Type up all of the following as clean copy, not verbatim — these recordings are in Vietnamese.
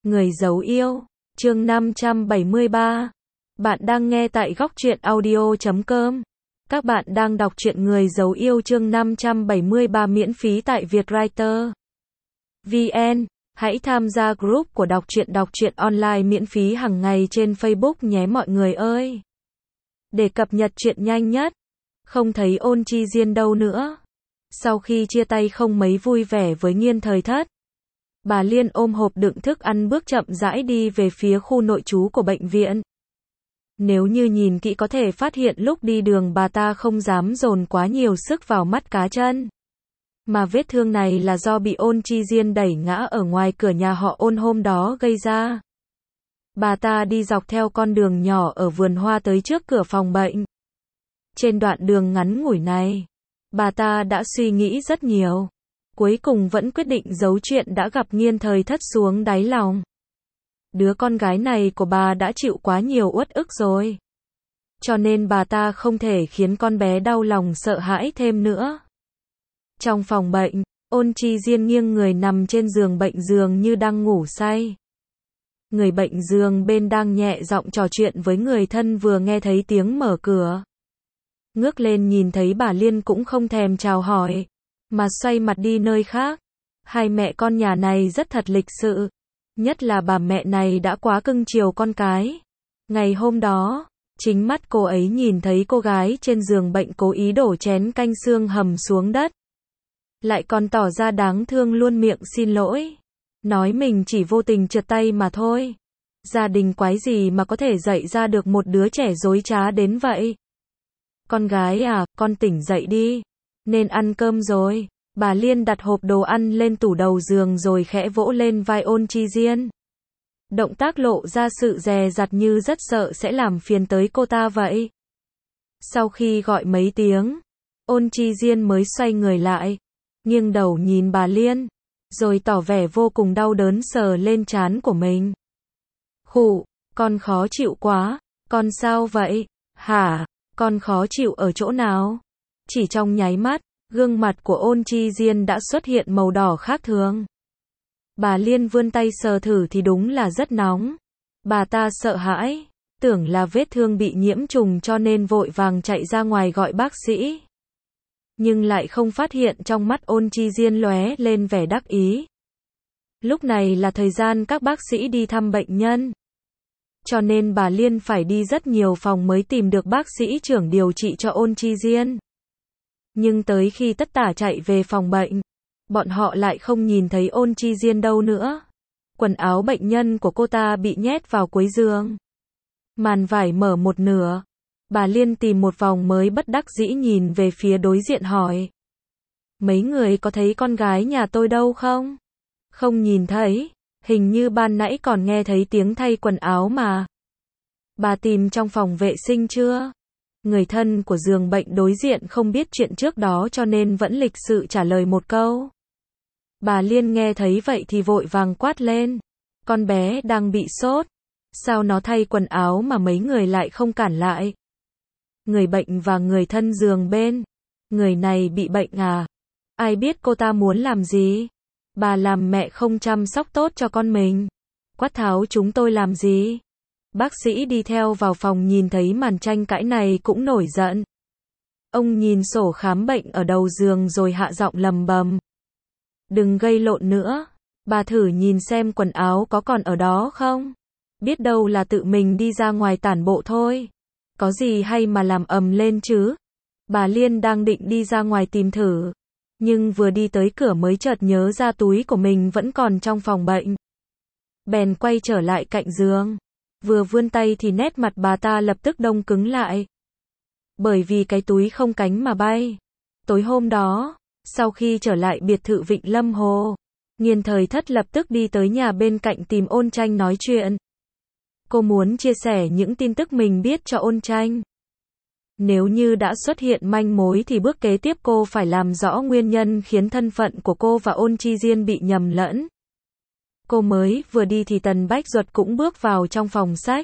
Người giấu yêu, chương 573. Bạn đang nghe tại Góc Truyện Audio.com. Các bạn đang đọc truyện Người giấu yêu chương 573 miễn phí tại Vietwriter VN. Hãy tham gia group của đọc truyện online miễn phí hàng ngày trên Facebook nhé mọi người ơi. Để cập nhật truyện nhanh nhất. Không thấy Ôn Chi Diên đâu nữa. Sau khi chia tay không mấy vui vẻ với Nghiên Thời Thất, bà Liên ôm hộp đựng thức ăn bước chậm rãi đi về phía khu nội trú của bệnh viện. Nếu như nhìn kỹ có thể phát hiện lúc đi đường bà ta không dám dồn quá nhiều sức vào mắt cá chân. Mà vết thương này là do bị Ôn Chi Diên đẩy ngã ở ngoài cửa nhà họ Ôn hôm đó gây ra. Bà ta đi dọc theo con đường nhỏ ở vườn hoa tới trước cửa phòng bệnh. Trên đoạn đường ngắn ngủi này, bà ta đã suy nghĩ rất nhiều. Cuối cùng vẫn quyết định giấu chuyện đã gặp Nghiên Thời Thất xuống đáy lòng. Đứa con gái này của bà đã chịu quá nhiều uất ức rồi. Cho nên bà ta không thể khiến con bé đau lòng sợ hãi thêm nữa. Trong phòng bệnh, Ôn Chi Diên nghiêng người nằm trên giường bệnh dường như đang ngủ say. Người bệnh giường bên đang nhẹ giọng trò chuyện với người thân vừa nghe thấy tiếng mở cửa. Ngước lên nhìn thấy bà Liên cũng không thèm chào hỏi, mà xoay mặt đi nơi khác. Hai mẹ con nhà này rất thật lịch sự. Nhất là bà mẹ này đã quá cưng chiều con cái. Ngày hôm đó, chính mắt cô ấy nhìn thấy cô gái trên giường bệnh cố ý đổ chén canh xương hầm xuống đất. Lại còn tỏ ra đáng thương luôn miệng xin lỗi. Nói mình chỉ vô tình trượt tay mà thôi. Gia đình quái gì mà có thể dạy ra được một đứa trẻ dối trá đến vậy. Con gái à, con tỉnh dậy đi. Nên ăn cơm rồi. Bà Liên đặt hộp đồ ăn lên tủ đầu giường rồi khẽ vỗ lên vai Ôn Chi Diên. Động tác lộ ra sự dè dặt như rất sợ sẽ làm phiền tới cô ta vậy. Sau khi gọi mấy tiếng, Ôn Chi Diên mới xoay người lại, nghiêng đầu nhìn bà Liên, rồi tỏ vẻ vô cùng đau đớn sờ lên trán của mình. Khụ, con khó chịu quá, con sao vậy? Hả, con khó chịu ở chỗ nào? Chỉ trong nháy mắt, gương mặt của Ôn Chi Diên đã xuất hiện màu đỏ khác thường. Bà Liên vươn tay sờ thử thì đúng là rất nóng. Bà ta sợ hãi, tưởng là vết thương bị nhiễm trùng cho nên vội vàng chạy ra ngoài gọi bác sĩ. Nhưng lại không phát hiện trong mắt Ôn Chi Diên lóe lên vẻ đắc ý. Lúc này là thời gian các bác sĩ đi thăm bệnh nhân. Cho nên bà Liên phải đi rất nhiều phòng mới tìm được bác sĩ trưởng điều trị cho Ôn Chi Diên. Nhưng tới khi tất tả chạy về phòng bệnh, bọn họ lại không nhìn thấy Ôn Chi Diên đâu nữa. Quần áo bệnh nhân của cô ta bị nhét vào cuối giường. Màn vải mở một nửa. Bà Liên tìm một vòng mới bất đắc dĩ nhìn về phía đối diện hỏi. Mấy người có thấy con gái nhà tôi đâu không? Không nhìn thấy, hình như ban nãy còn nghe thấy tiếng thay quần áo mà. Bà tìm trong phòng vệ sinh chưa? Người thân của giường bệnh đối diện không biết chuyện trước đó cho nên vẫn lịch sự trả lời một câu. Bà Liên nghe thấy vậy thì vội vàng quát lên. Con bé đang bị sốt. Sao nó thay quần áo mà mấy người lại không cản lại? Người bệnh và người thân giường bên. Người này bị bệnh à? Ai biết cô ta muốn làm gì? Bà làm mẹ không chăm sóc tốt cho con mình. Quát tháo chúng tôi làm gì? Bác sĩ đi theo vào phòng nhìn thấy màn tranh cãi này cũng nổi giận. Ông nhìn sổ khám bệnh ở đầu giường rồi hạ giọng lầm bầm. Đừng gây lộn nữa. Bà thử nhìn xem quần áo có còn ở đó không? Biết đâu là tự mình đi ra ngoài tản bộ thôi. Có gì hay mà làm ầm lên chứ? Bà Liên đang định đi ra ngoài tìm thử. Nhưng vừa đi tới cửa mới chợt nhớ ra túi của mình vẫn còn trong phòng bệnh. Bèn quay trở lại cạnh giường. Vừa vươn tay thì nét mặt bà ta lập tức đông cứng lại. Bởi vì cái túi không cánh mà bay. Tối hôm đó, sau khi trở lại biệt thự Vịnh Lâm Hồ, Nghiên Thời Thất lập tức đi tới nhà bên cạnh tìm Ôn Tranh nói chuyện. Cô muốn chia sẻ những tin tức mình biết cho Ôn Tranh. Nếu như đã xuất hiện manh mối thì bước kế tiếp cô phải làm rõ nguyên nhân khiến thân phận của cô và Ôn Chi Diên bị nhầm lẫn. Cô mới vừa đi thì Tần Bách Duật cũng bước vào trong phòng sách.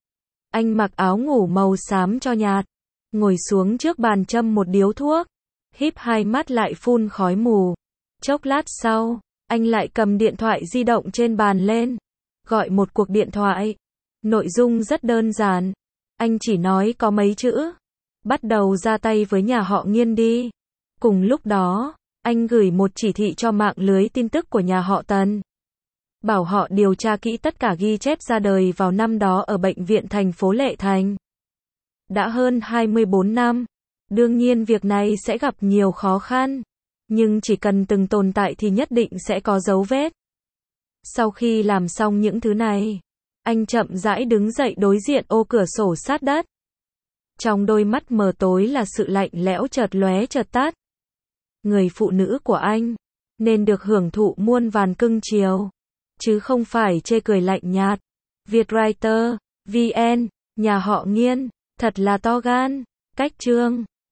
Anh mặc áo ngủ màu xám cho nhạt, ngồi xuống trước bàn châm một điếu thuốc, híp hai mắt lại phun khói mù. Chốc lát sau, anh lại cầm điện thoại di động trên bàn lên, gọi một cuộc điện thoại. Nội dung rất đơn giản. Anh chỉ nói có mấy chữ. Bắt đầu ra tay với nhà họ Nghiên đi. Cùng lúc đó, anh gửi một chỉ thị cho mạng lưới tin tức của nhà họ Tần. Bảo họ điều tra kỹ tất cả ghi chép ra đời vào năm đó ở bệnh viện thành phố Lệ Thành. Đã hơn 24 năm. Đương nhiên việc này sẽ gặp nhiều khó khăn. Nhưng chỉ cần từng tồn tại thì nhất định sẽ có dấu vết. Sau khi làm xong những thứ này, anh chậm rãi đứng dậy đối diện ô cửa sổ sát đất. Trong đôi mắt mờ tối là sự lạnh lẽo chợt lóe chợt tắt. Người phụ nữ của anh nên được hưởng thụ muôn vàn cưng chiều, chứ không phải chê cười lạnh nhạt. Vietwriter, VN, nhà họ Nghiên, thật là to gan. Cách chương